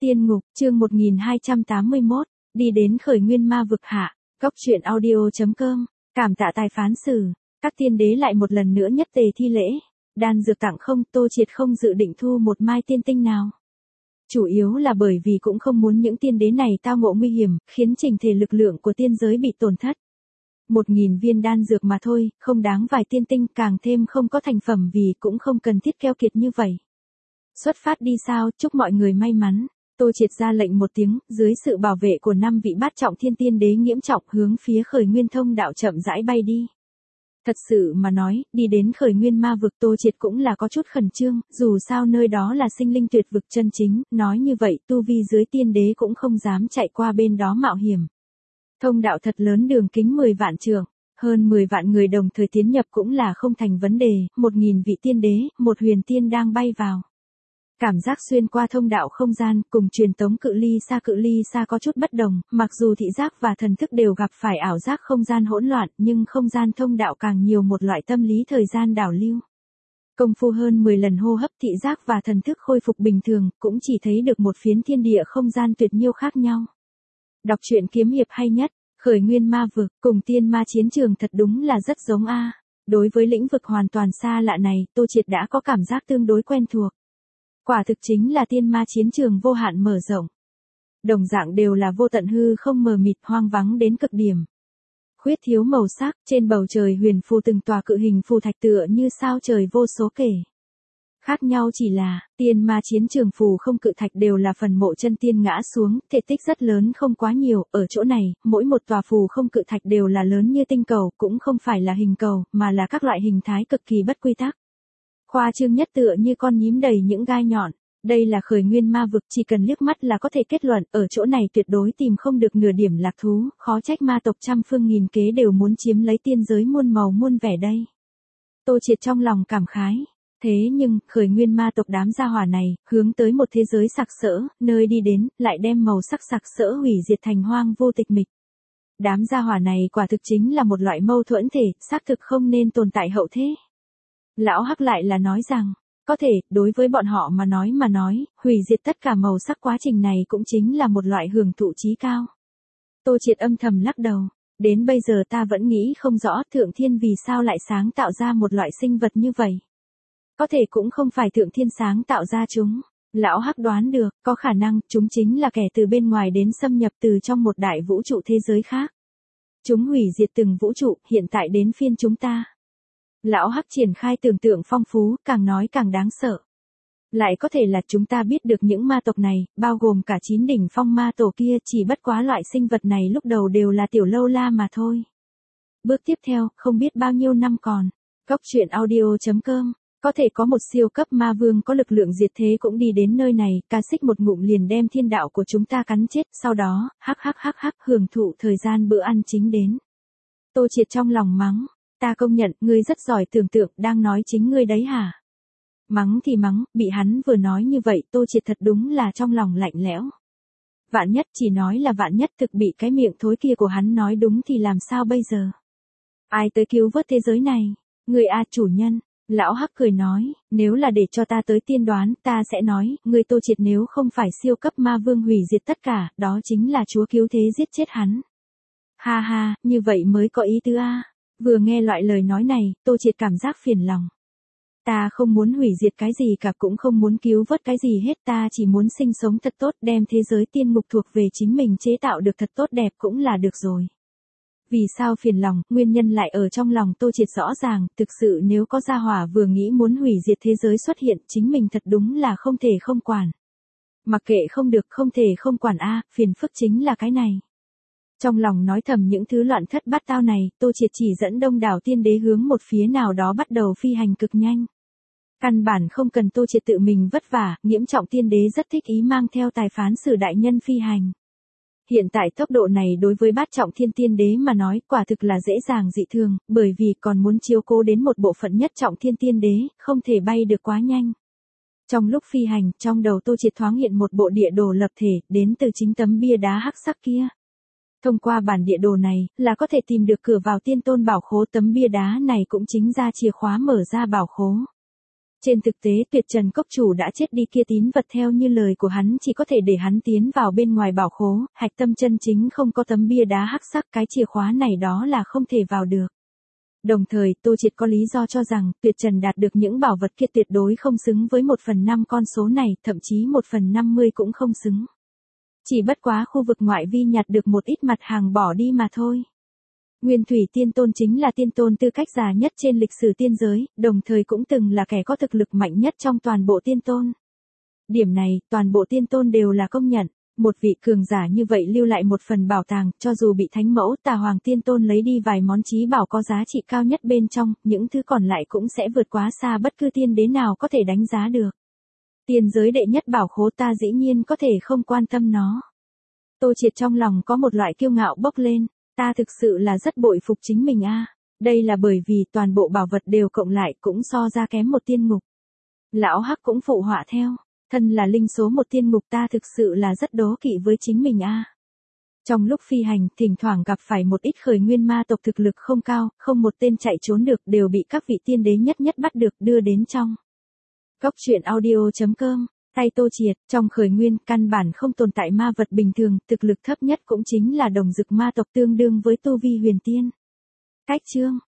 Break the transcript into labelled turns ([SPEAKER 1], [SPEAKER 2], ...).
[SPEAKER 1] Tiên ngục, chương 1281, đi đến khởi nguyên ma vực hạ, góc truyện audio.com, cảm tạ tài phán xử, các tiên đế lại một lần nữa nhất tề thi lễ, đan dược tặng không, Tô Triệt không dự định thu một mai tiên tinh nào. Chủ yếu là bởi vì cũng không muốn những tiên đế này tao ngộ nguy hiểm, khiến trình thể lực lượng của tiên giới bị tổn thất. 1000 viên đan dược mà thôi, không đáng vài tiên tinh, càng thêm không có thành phẩm vì cũng không cần thiết keo kiệt như vậy. Xuất phát đi sao, chúc mọi người may mắn. Tô Triệt ra lệnh một tiếng, dưới sự bảo vệ của 5 vị bát trọng thiên tiên đế nghiễm trọng hướng phía khởi nguyên thông đạo chậm rãi bay đi. Thật sự mà nói, đi đến khởi nguyên ma vực Tô Triệt cũng là có chút khẩn trương, dù sao nơi đó là sinh linh tuyệt vực chân chính, nói như vậy tu vi dưới tiên đế cũng không dám chạy qua bên đó mạo hiểm. Thông đạo thật lớn đường kính 10 vạn trượng, hơn 10 vạn người đồng thời tiến nhập cũng là không thành vấn đề, 1000 vị tiên đế, một huyền tiên đang bay vào. Cảm giác xuyên qua thông đạo không gian cùng truyền tống cự ly xa có chút bất đồng, mặc dù thị giác và thần thức đều gặp phải ảo giác không gian hỗn loạn, nhưng không gian thông đạo càng nhiều một loại tâm lý thời gian đảo lưu. Công phu hơn 10 lần hô hấp thị giác và thần thức khôi phục bình thường, cũng chỉ thấy được một phiến thiên địa không gian tuyệt nhiêu khác nhau. Đọc truyện kiếm hiệp hay nhất, khởi nguyên ma vực cùng tiên ma chiến trường thật đúng là rất giống a. Đối với lĩnh vực hoàn toàn xa lạ này, Tô Triệt đã có cảm giác tương đối quen thuộc. Quả thực chính là tiên ma chiến trường vô hạn mở rộng. Đồng dạng đều là vô tận hư không mờ mịt hoang vắng đến cực điểm. Khuyết thiếu màu sắc, trên bầu trời huyền phù từng tòa cự hình phù thạch tựa như sao trời vô số kể. Khác nhau chỉ là, tiên ma chiến trường phù không cự thạch đều là phần mộ chân tiên ngã xuống, thể tích rất lớn không quá nhiều, ở chỗ này, mỗi một tòa phù không cự thạch đều là lớn như tinh cầu, cũng không phải là hình cầu, mà là các loại hình thái cực kỳ bất quy tắc. Khoa trương nhất tựa như con nhím đầy những gai nhọn. Đây là khởi nguyên ma vực, chỉ cần liếc mắt là có thể kết luận, ở chỗ này tuyệt đối tìm không được nửa điểm lạc thú, khó trách ma tộc trăm phương nghìn kế đều muốn chiếm lấy tiên giới muôn màu muôn vẻ đây. Tô Triệt trong lòng cảm khái. Thế nhưng, khởi nguyên ma tộc đám gia hỏa này, hướng tới một thế giới sặc sỡ, nơi đi đến, lại đem màu sắc sặc sỡ hủy diệt thành hoang vô tịch mịch. Đám gia hỏa này quả thực chính là một loại mâu thuẫn thể, xác thực không nên tồn tại hậu thế. Lão Hắc lại là nói rằng, có thể, đối với bọn họ mà nói, hủy diệt tất cả màu sắc quá trình này cũng chính là một loại hưởng thụ chí cao. Tô Triệt âm thầm lắc đầu, đến bây giờ ta vẫn nghĩ không rõ Thượng Thiên vì sao lại sáng tạo ra một loại sinh vật như vậy. Có thể cũng không phải Thượng Thiên sáng tạo ra chúng. Lão Hắc đoán được, có khả năng chúng chính là kẻ từ bên ngoài đến xâm nhập từ trong một đại vũ trụ thế giới khác. Chúng hủy diệt từng vũ trụ, hiện tại đến phiên chúng ta. Lão Hắc triển khai tưởng tượng phong phú, càng nói càng đáng sợ. Lại có thể là chúng ta biết được những ma tộc này, bao gồm cả 9 đỉnh phong ma tổ kia, chỉ bất quá loại sinh vật này lúc đầu đều là tiểu lâu la mà thôi. Bước tiếp theo, không biết bao nhiêu năm còn. Góc truyện audio.com, có thể có một siêu cấp ma vương có lực lượng diệt thế cũng đi đến nơi này, ca xích một ngụm liền đem thiên đạo của chúng ta cắn chết, sau đó, hắc hưởng thụ thời gian bữa ăn chính đến. Tô Triệt trong lòng mắng. Ta công nhận, ngươi rất giỏi tưởng tượng, đang nói chính ngươi đấy hả? Mắng thì mắng, bị hắn vừa nói như vậy, Tô Triệt thật đúng là trong lòng lạnh lẽo. Vạn nhất, chỉ nói là vạn nhất thực bị cái miệng thối kia của hắn nói đúng thì làm sao bây giờ? Ai tới cứu vớt thế giới này? Ngươi a chủ nhân. Lão Hắc cười nói, nếu là để cho ta tới tiên đoán, ta sẽ nói, ngươi Tô Triệt nếu không phải siêu cấp ma vương hủy diệt tất cả, đó chính là chúa cứu thế giết chết hắn. Ha ha, như vậy mới có ý tứ a. Vừa nghe loại lời nói này, Tô Triệt cảm giác phiền lòng. Ta không muốn hủy diệt cái gì cả, cũng không muốn cứu vớt cái gì hết, ta chỉ muốn sinh sống thật tốt, đem thế giới tiên ngục thuộc về chính mình chế tạo được thật tốt đẹp cũng là được rồi. Vì sao phiền lòng, nguyên nhân lại ở trong lòng Tô Triệt rõ ràng, thực sự nếu có gia hỏa vừa nghĩ muốn hủy diệt thế giới xuất hiện, chính mình thật đúng là không thể không quản. Mặc kệ không được, không thể không quản a, phiền phức chính là cái này. Trong lòng nói thầm những thứ loạn thất bát tao này, Tô Triệt chỉ dẫn đông đảo tiên đế hướng một phía nào đó bắt đầu phi hành cực nhanh. Căn bản không cần Tô Triệt tự mình vất vả, nghiễm trọng tiên đế rất thích ý mang theo tài phán xử đại nhân phi hành. Hiện tại tốc độ này đối với bát trọng thiên tiên đế mà nói quả thực là dễ dàng dị thường, bởi vì còn muốn chiếu cố đến một bộ phận nhất trọng thiên tiên đế, không thể bay được quá nhanh. Trong lúc phi hành, trong đầu Tô Triệt thoáng hiện một bộ địa đồ lập thể, đến từ chính tấm bia đá hắc sắc kia. Thông qua bản địa đồ này, là có thể tìm được cửa vào tiên tôn bảo khố, tấm bia đá này cũng chính ra chìa khóa mở ra bảo khố. Trên thực tế Tuyệt Trần Cốc chủ đã chết đi kia tín vật theo như lời của hắn chỉ có thể để hắn tiến vào bên ngoài bảo khố, hạch tâm chân chính không có tấm bia đá hắc sắc, cái chìa khóa này đó là không thể vào được. Đồng thời Tô Triệt có lý do cho rằng Tuyệt Trần đạt được những bảo vật kia tuyệt đối không xứng với 1/5 con số này, thậm chí 1/50 cũng không xứng. Chỉ bất quá khu vực ngoại vi nhặt được một ít mặt hàng bỏ đi mà thôi. Nguyên Thủy Tiên Tôn chính là tiên tôn tư cách già nhất trên lịch sử tiên giới, đồng thời cũng từng là kẻ có thực lực mạnh nhất trong toàn bộ tiên tôn. Điểm này, toàn bộ tiên tôn đều là công nhận. Một vị cường giả như vậy lưu lại một phần bảo tàng, cho dù bị Thánh Mẫu Tà Hoàng Tiên Tôn lấy đi vài món chí bảo có giá trị cao nhất bên trong, những thứ còn lại cũng sẽ vượt quá xa bất cứ tiên đế nào có thể đánh giá được. Tiên giới đệ nhất bảo khố ta dĩ nhiên có thể không quan tâm nó. Tô Triệt trong lòng có một loại kiêu ngạo bốc lên, ta thực sự là rất bội phục chính mình a. Đây là bởi vì toàn bộ bảo vật đều cộng lại cũng so ra kém một tiên ngục. Lão Hắc cũng phụ họa theo. Thân là linh số một tiên ngục ta thực sự là rất đố kỵ với chính mình a. Trong lúc phi hành, thỉnh thoảng gặp phải một ít khởi nguyên ma tộc thực lực không cao, không một tên chạy trốn được, đều bị các vị tiên đế nhất bắt được đưa đến trong. Góc truyện audio.com, tay Tô Triệt, trong khởi nguyên, căn bản không tồn tại ma vật bình thường, thực lực thấp nhất cũng chính là đồng dực ma tộc tương đương với tu vi huyền tiên. Cách chương